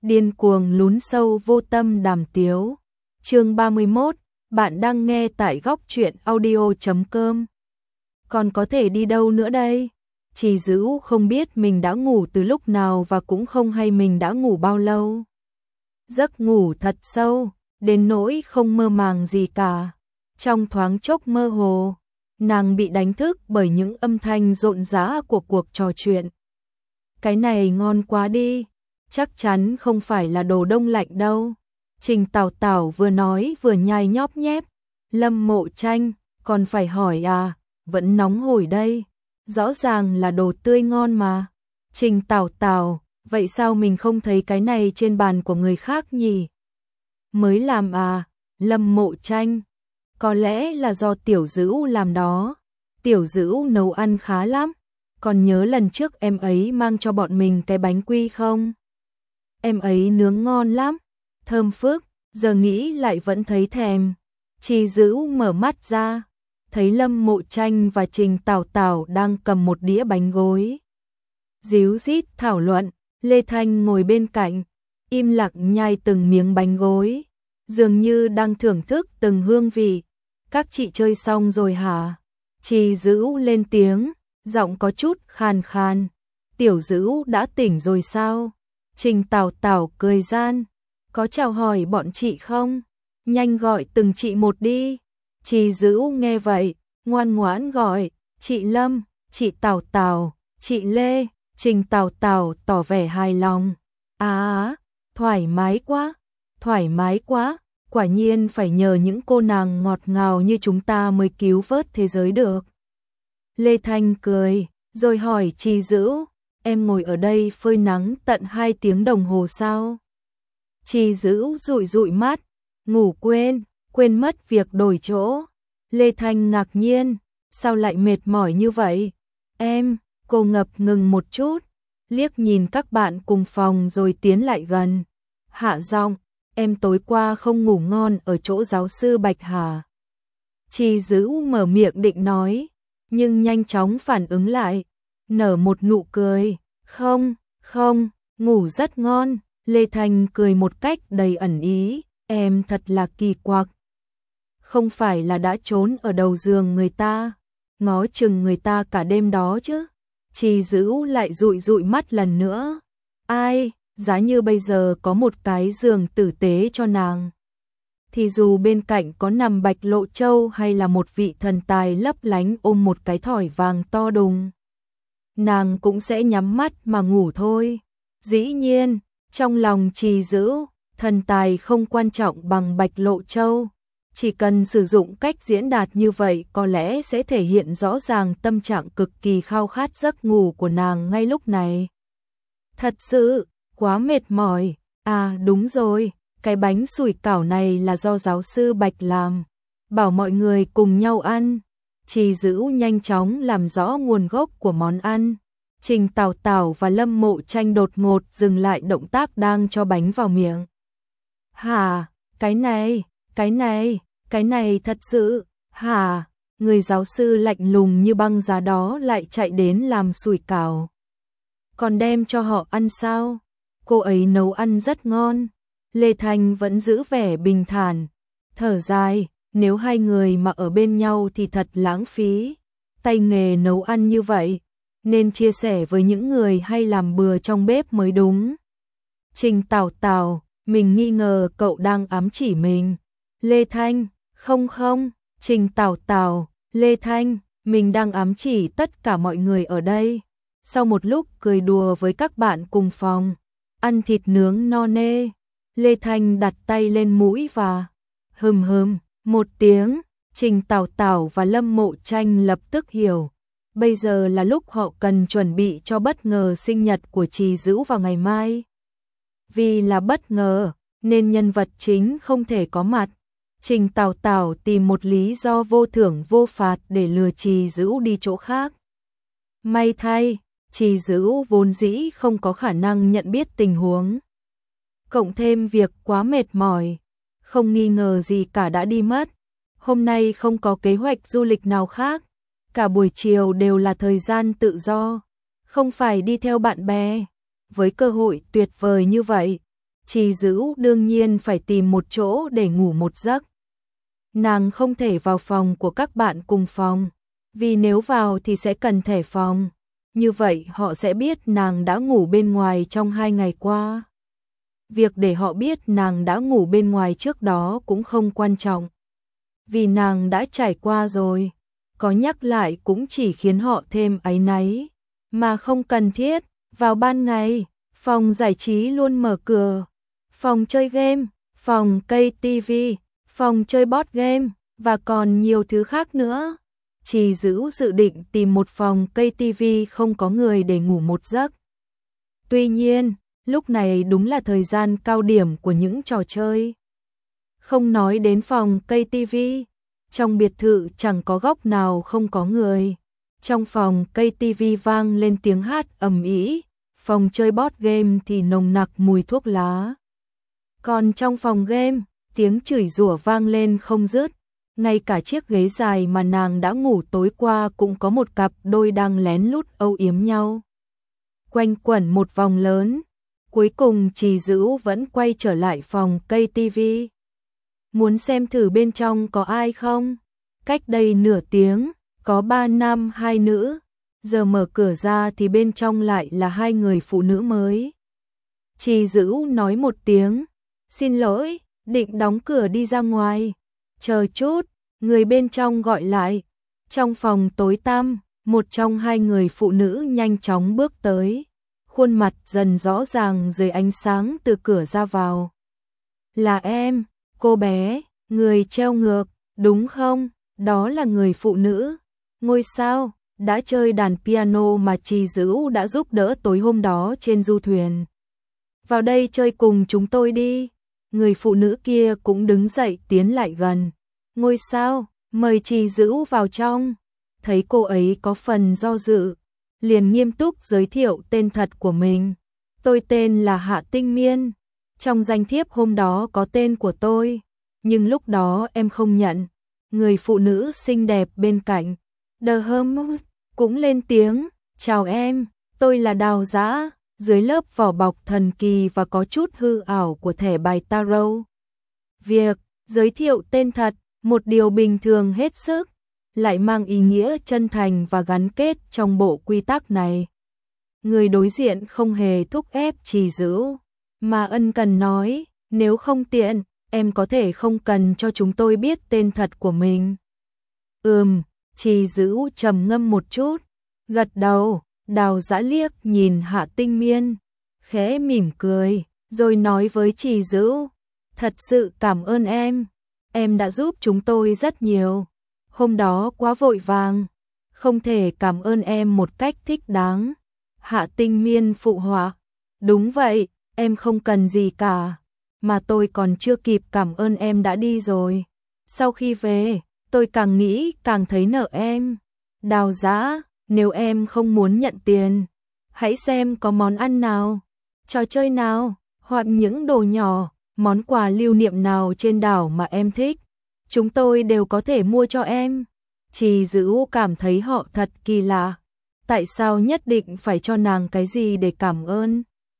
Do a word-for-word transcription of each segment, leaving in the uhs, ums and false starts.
Điên cuồng lún sâu vô tâm đàm tiếu. Chương ba mươi mốt, bạn đang nghe tại góc truyện audio chấm com. Còn có thể đi đâu nữa đây? Trì Dữ không biết mình đã ngủ từ lúc nào và cũng không hay mình đã ngủ bao lâu. Giấc ngủ thật sâu, đến nỗi không mơ màng gì cả. Trong thoáng chốc mơ hồ, nàng bị đánh thức bởi những âm thanh rộn rã của cuộc trò chuyện. Cái này ngon quá đi, chắc chắn không phải là đồ đông lạnh đâu. Trình Tảo Tảo vừa nói vừa nhai nhóp nhép. Lâm Mộ Tranh, còn phải hỏi à, vẫn nóng hổi đây. Rõ ràng là đồ tươi ngon mà. Trình Tảo Tảo, vậy sao mình không thấy cái này trên bàn của người khác nhỉ? Mới làm à, Lâm Mộ Tranh. Có lẽ là do Tiểu Dữ làm đó. Tiểu Dữ nấu ăn khá lắm. Còn nhớ lần trước em ấy mang cho bọn mình cái bánh quy không? Em ấy nướng ngon lắm, thơm phức, giờ nghĩ lại vẫn thấy thèm. Trì Dữ mở mắt ra, thấy Lâm Mộ Tranh và Trình Tảo Tảo đang cầm một đĩa bánh gối. Díu dít thảo luận, Lê Thanh ngồi bên cạnh, im lặng nhai từng miếng bánh gối, dường như đang thưởng thức từng hương vị. Các chị chơi xong rồi hả? Trì Dữ lên tiếng, giọng có chút khàn khàn. Tiểu Dữ đã tỉnh rồi sao? Trình Tảo Tảo cười gian, có chào hỏi bọn chị không? Nhanh gọi từng chị một đi. Trì Dữ nghe vậy, ngoan ngoãn gọi, chị Lâm, chị Tảo Tảo, chị Lê. Trình Tảo Tảo tỏ vẻ hài lòng. À, thoải mái quá, thoải mái quá, quả nhiên phải nhờ những cô nàng ngọt ngào như chúng ta mới cứu vớt thế giới được. Lê Thanh cười, rồi hỏi Trì Dữ, em ngồi ở đây phơi nắng tận hai tiếng đồng hồ sao? Trì Dữ dụi dụi mắt, ngủ quên, quên mất việc đổi chỗ. Lê Thanh ngạc nhiên, sao lại mệt mỏi như vậy? Em, cô ngập ngừng một chút, liếc nhìn các bạn cùng phòng rồi tiến lại gần. Hạ giọng, em tối qua không ngủ ngon ở chỗ giáo sư Bạch hả? Trì Dữ mở miệng định nói, nhưng nhanh chóng phản ứng lại, nở một nụ cười. Không, không, ngủ rất ngon. Lê Thanh cười một cách đầy ẩn ý, em thật là kỳ quặc. Không phải là đã trốn ở đầu giường người ta, ngó chừng người ta cả đêm đó chứ? Trì Dữ lại dụi dụi mắt lần nữa. Ai, giá như bây giờ có một cái giường tử tế cho nàng, thì dù bên cạnh có nằm Bạch Lộ Châu hay là một vị thần tài lấp lánh ôm một cái thỏi vàng to đùng, nàng cũng sẽ nhắm mắt mà ngủ thôi. Dĩ nhiên, trong lòng Trì Dữ, thần tài không quan trọng bằng Bạch Lộ Châu. Chỉ cần sử dụng cách diễn đạt như vậy có lẽ sẽ thể hiện rõ ràng tâm trạng cực kỳ khao khát giấc ngủ của nàng ngay lúc này. Thật sự, quá mệt mỏi. À đúng rồi, cái bánh sủi cảo này là do giáo sư Bạch làm, bảo mọi người cùng nhau ăn. Trì Dữ nhanh chóng làm rõ nguồn gốc của món ăn. Trình Tảo Tảo và Lâm Mộ Tranh đột ngột dừng lại động tác đang cho bánh vào miệng. Hả, cái này, cái này, cái này thật sự, hả? Người giáo sư lạnh lùng như băng giá đó lại chạy đến làm sủi cảo. Còn đem cho họ ăn sao? Cô ấy nấu ăn rất ngon. Lê Thanh vẫn giữ vẻ bình thản, thở dài, nếu hai người mà ở bên nhau thì thật lãng phí. Tay nghề nấu ăn như vậy, nên chia sẻ với những người hay làm bừa trong bếp mới đúng. Trình Tảo Tảo, mình nghi ngờ cậu đang ám chỉ mình. Lê Thanh, không không, Trình Tảo Tảo, Lê Thanh, mình đang ám chỉ tất cả mọi người ở đây. Sau một lúc cười đùa với các bạn cùng phòng, ăn thịt nướng no nê, Lê Thanh đặt tay lên mũi và hừm hừm một tiếng. Trình Tảo Tảo và Lâm Mộ Tranh lập tức hiểu, bây giờ là lúc họ cần chuẩn bị cho bất ngờ sinh nhật của Trì Dữ vào ngày mai. Vì là bất ngờ, nên nhân vật chính không thể có mặt. Trình Tảo Tảo tìm một lý do vô thưởng vô phạt để lừa Trì Dữ đi chỗ khác. May thay, Trì Dữ vốn dĩ không có khả năng nhận biết tình huống. Cộng thêm việc quá mệt mỏi, không nghi ngờ gì cả đã đi mất. Hôm nay không có kế hoạch du lịch nào khác, cả buổi chiều đều là thời gian tự do, không phải đi theo bạn bè. Với cơ hội tuyệt vời như vậy, Trì Dữ đương nhiên phải tìm một chỗ để ngủ một giấc. Nàng không thể vào phòng của các bạn cùng phòng, vì nếu vào thì sẽ cần thẻ phòng. Như vậy họ sẽ biết nàng đã ngủ bên ngoài trong hai ngày qua. Việc để họ biết nàng đã ngủ bên ngoài trước đó cũng không quan trọng. Vì nàng đã trải qua rồi, có nhắc lại cũng chỉ khiến họ thêm áy náy, mà không cần thiết. Vào ban ngày, phòng giải trí luôn mở cửa, phòng chơi game, phòng cây tivi, phòng chơi board game, và còn nhiều thứ khác nữa. Trì Dữ dự định tìm một phòng cây tivi không có người để ngủ một giấc. Tuy nhiên, lúc này đúng là thời gian cao điểm của những trò chơi. Không nói đến phòng cây tivi, trong biệt thự chẳng có góc nào không có người. Trong phòng cây tivi vang lên tiếng hát ầm ĩ, phòng chơi board game thì nồng nặc mùi thuốc lá. Còn trong phòng game, tiếng chửi rủa vang lên không dứt. Ngay cả chiếc ghế dài mà nàng đã ngủ tối qua cũng có một cặp đôi đang lén lút âu yếm nhau. Quanh quẩn một vòng lớn, cuối cùng Trì Dữ vẫn quay trở lại phòng cây tivi. Muốn xem thử bên trong có ai không? Cách đây nửa tiếng, có ba nam hai nữ. Giờ mở cửa ra thì bên trong lại là hai người phụ nữ mới. Trì Dữ nói một tiếng, xin lỗi, định đóng cửa đi ra ngoài. Chờ chút, người bên trong gọi lại. Trong phòng tối tăm, một trong hai người phụ nữ nhanh chóng bước tới. Khuôn mặt dần rõ ràng dưới ánh sáng từ cửa ra vào. Là em, cô bé, người treo ngược, đúng không? Đó là người phụ nữ, ngôi sao, đã chơi đàn piano mà Trì Dữ đã giúp đỡ tối hôm đó trên du thuyền. Vào đây chơi cùng chúng tôi đi. Người phụ nữ kia cũng đứng dậy tiến lại gần. Ngôi sao, mời Trì Dữ vào trong. Thấy cô ấy có phần do dự, liền nghiêm túc giới thiệu tên thật của mình. Tôi tên là Hạ Tinh Miên. Trong danh thiếp hôm đó có tên của tôi, nhưng lúc đó em không nhận. Người phụ nữ xinh đẹp bên cạnh, Đờ Hâm, cũng lên tiếng. Chào em, tôi là Đào Dã. Dưới lớp vỏ bọc thần kỳ và có chút hư ảo của thẻ bài tarot. Việc giới thiệu tên thật, một điều bình thường hết sức, lại mang ý nghĩa chân thành và gắn kết trong bộ quy tắc này. Người đối diện không hề thúc ép Trì Dữ, mà ân cần nói, nếu không tiện, em có thể không cần cho chúng tôi biết tên thật của mình. Ừm, Trì Dữ trầm ngâm một chút, gật đầu. Đào Dã liếc nhìn Hạ Tinh Miên, khẽ mỉm cười, rồi nói với Trì Dữ, thật sự cảm ơn em, em đã giúp chúng tôi rất nhiều. Hôm đó quá vội vàng, không thể cảm ơn em một cách thích đáng. Hạ Tinh Miên phụ họa, đúng vậy, em không cần gì cả, mà tôi còn chưa kịp cảm ơn em đã đi rồi. Sau khi về, tôi càng nghĩ càng thấy nợ em. Đào Dã, nếu em không muốn nhận tiền, hãy xem có món ăn nào, trò chơi nào, hoặc những đồ nhỏ, món quà lưu niệm nào trên đảo mà em thích. Chúng tôi đều có thể mua cho em. Trì Dữ cảm thấy họ thật kỳ lạ. Tại sao nhất định phải cho nàng cái gì để cảm ơn?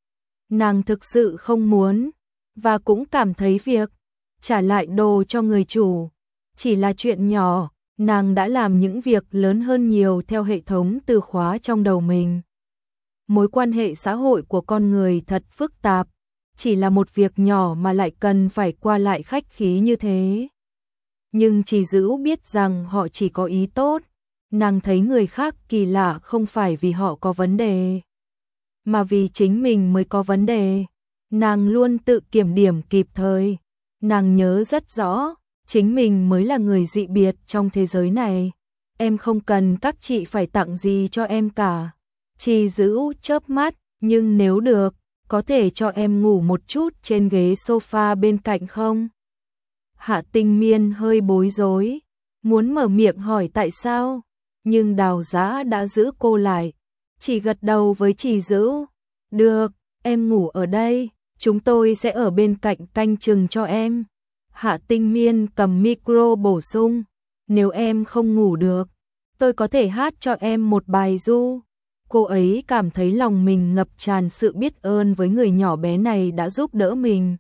Nàng thực sự không muốn, và cũng cảm thấy việc trả lại đồ cho người chủ chỉ là chuyện nhỏ. Nàng đã làm những việc lớn hơn nhiều theo hệ thống từ khóa trong đầu mình. Mối quan hệ xã hội của con người thật phức tạp, chỉ là một việc nhỏ mà lại cần phải qua lại khách khí như thế. Nhưng Trì Dữ biết rằng họ chỉ có ý tốt. Nàng thấy người khác kỳ lạ không phải vì họ có vấn đề, mà vì chính mình mới có vấn đề. Nàng luôn tự kiểm điểm kịp thời. Nàng nhớ rất rõ, chính mình mới là người dị biệt trong thế giới này. Em không cần các chị phải tặng gì cho em cả. Trì Dữ chớp mắt, nhưng nếu được, có thể cho em ngủ một chút trên ghế sofa bên cạnh không? Hạ Tinh Miên hơi bối rối, muốn mở miệng hỏi tại sao, nhưng Đào Dã đã giữ cô lại, chỉ gật đầu với Trì Dữ. Được, em ngủ ở đây, chúng tôi sẽ ở bên cạnh canh chừng cho em. Hạ Tinh Miên cầm micro bổ sung, nếu em không ngủ được, tôi có thể hát cho em một bài ru. Cô ấy cảm thấy lòng mình ngập tràn sự biết ơn với người nhỏ bé này đã giúp đỡ mình.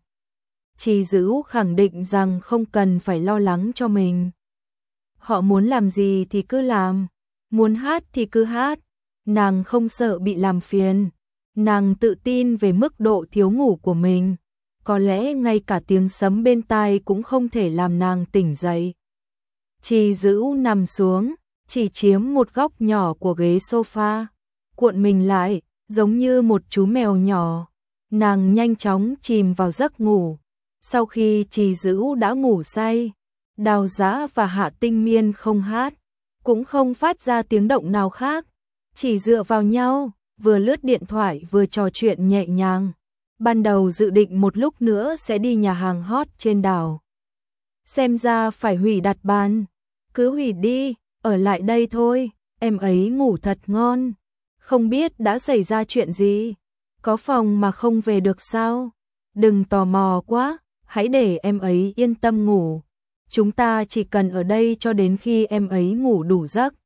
Trì Dữ khẳng định rằng không cần phải lo lắng cho mình. Họ muốn làm gì thì cứ làm, muốn hát thì cứ hát, nàng không sợ bị làm phiền. Nàng tự tin về mức độ thiếu ngủ của mình, có lẽ ngay cả tiếng sấm bên tai cũng không thể làm nàng tỉnh dậy. Trì Dữ nằm xuống, chỉ chiếm một góc nhỏ của ghế sofa, cuộn mình lại, giống như một chú mèo nhỏ. Nàng nhanh chóng chìm vào giấc ngủ. Sau khi Trì Dữ đã ngủ say, Đào Giã và Hạ Tinh Miên không hát, cũng không phát ra tiếng động nào khác, chỉ dựa vào nhau, vừa lướt điện thoại vừa trò chuyện nhẹ nhàng. Ban đầu dự định một lúc nữa sẽ đi nhà hàng hot trên đảo. Xem ra phải hủy đặt bàn. Cứ hủy đi, ở lại đây thôi, em ấy ngủ thật ngon. Không biết đã xảy ra chuyện gì? Có phòng mà không về được sao? Đừng tò mò quá, hãy để em ấy yên tâm ngủ. Chúng ta chỉ cần ở đây cho đến khi em ấy ngủ đủ giấc.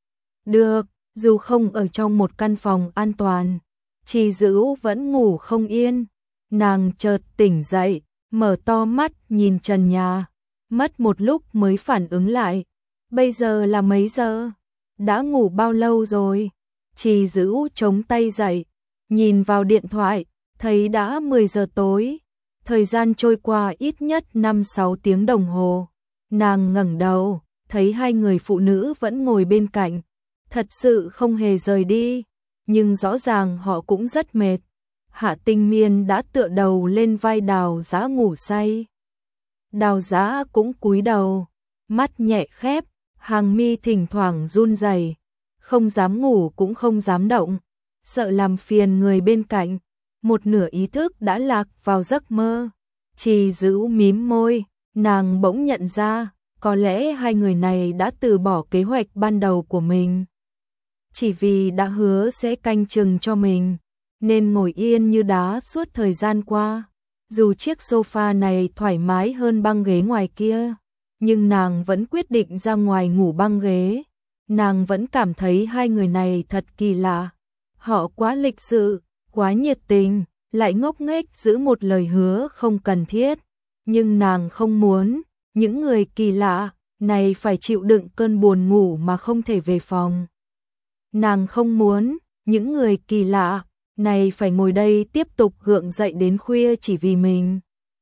Được, dù không ở trong một căn phòng an toàn, Trì Dữ vẫn ngủ không yên. Nàng chợt tỉnh dậy, mở to mắt nhìn trần nhà, mất một lúc mới phản ứng lại. Bây giờ là mấy giờ? Đã ngủ bao lâu rồi? Trì Dữ chống tay dậy, nhìn vào điện thoại, thấy đã mười giờ tối. Thời gian trôi qua ít nhất năm sáu tiếng đồng hồ. Nàng ngẩng đầu, thấy hai người phụ nữ vẫn ngồi bên cạnh, thật sự không hề rời đi, nhưng rõ ràng họ cũng rất mệt. Hạ Tinh Miên đã tựa đầu lên vai Đào Giã ngủ say. Đào Giã cũng cúi đầu, mắt nhẹ khép, hàng mi thỉnh thoảng run rẩy, không dám ngủ cũng không dám động, sợ làm phiền người bên cạnh. Một nửa ý thức đã lạc vào giấc mơ. Trì Dữ mím môi, nàng bỗng nhận ra, có lẽ hai người này đã từ bỏ kế hoạch ban đầu của mình. Chỉ vì đã hứa sẽ canh chừng cho mình, nên ngồi yên như đá suốt thời gian qua. Dù chiếc sofa này thoải mái hơn băng ghế ngoài kia, nhưng nàng vẫn quyết định ra ngoài ngủ băng ghế. Nàng vẫn cảm thấy hai người này thật kỳ lạ. Họ quá lịch sự, quá nhiệt tình, lại ngốc nghếch giữ một lời hứa không cần thiết. Nhưng nàng không muốn những người kỳ lạ này phải chịu đựng cơn buồn ngủ mà không thể về phòng. Nàng không muốn những người kỳ lạ này phải ngồi đây tiếp tục gượng dậy đến khuya chỉ vì mình.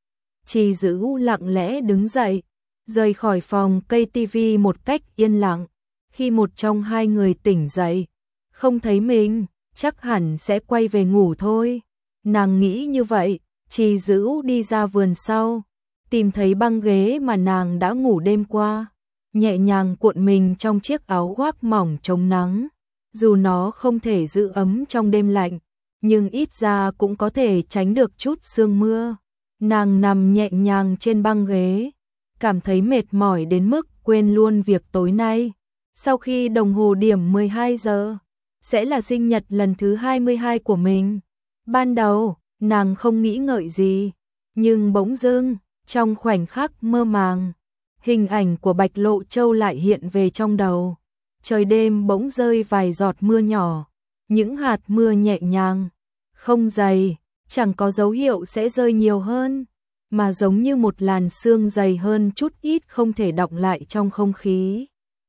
Trì Dữ lặng lẽ đứng dậy, rời khỏi phòng cây tivi một cách yên lặng. Khi một trong hai người tỉnh dậy, không thấy mình, chắc hẳn sẽ quay về ngủ thôi. Nàng nghĩ như vậy, Trì Dữ đi ra vườn sau, tìm thấy băng ghế mà nàng đã ngủ đêm qua, nhẹ nhàng cuộn mình trong chiếc áo khoác mỏng chống nắng. Dù nó không thể giữ ấm trong đêm lạnh, nhưng ít ra cũng có thể tránh được chút sương mưa. Nàng nằm nhẹ nhàng trên băng ghế, cảm thấy mệt mỏi đến mức quên luôn việc tối nay. Sau khi đồng hồ điểm mười hai giờ, sẽ là sinh nhật lần thứ hai mươi hai của mình. Ban đầu, nàng không nghĩ ngợi gì, nhưng bỗng dưng, trong khoảnh khắc mơ màng, hình ảnh của Bạch Lộ Châu lại hiện về trong đầu. Trời đêm bỗng rơi vài giọt mưa nhỏ, những hạt mưa nhẹ nhàng, không dày, chẳng có dấu hiệu sẽ rơi nhiều hơn, mà giống như một làn sương dày hơn chút ít không thể đọng lại trong không khí.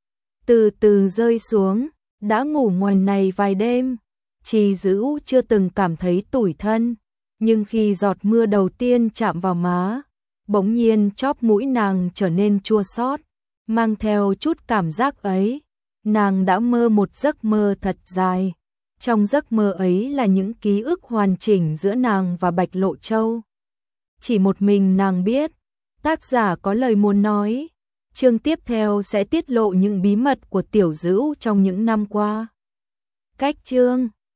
Từ từ rơi xuống, đã ngủ ngoài này vài đêm, Trì Dữ chưa từng cảm thấy tủi thân, nhưng khi giọt mưa đầu tiên chạm vào má, bỗng nhiên chóp mũi nàng trở nên chua xót, mang theo chút cảm giác ấy. Nàng đã mơ một giấc mơ thật dài. Trong giấc mơ ấy là những ký ức hoàn chỉnh giữa nàng và Bạch Lộ Châu. Chỉ một mình nàng biết, tác giả có lời muốn nói. Chương tiếp theo sẽ tiết lộ những bí mật của Tiểu Dữ trong những năm qua. Cách chương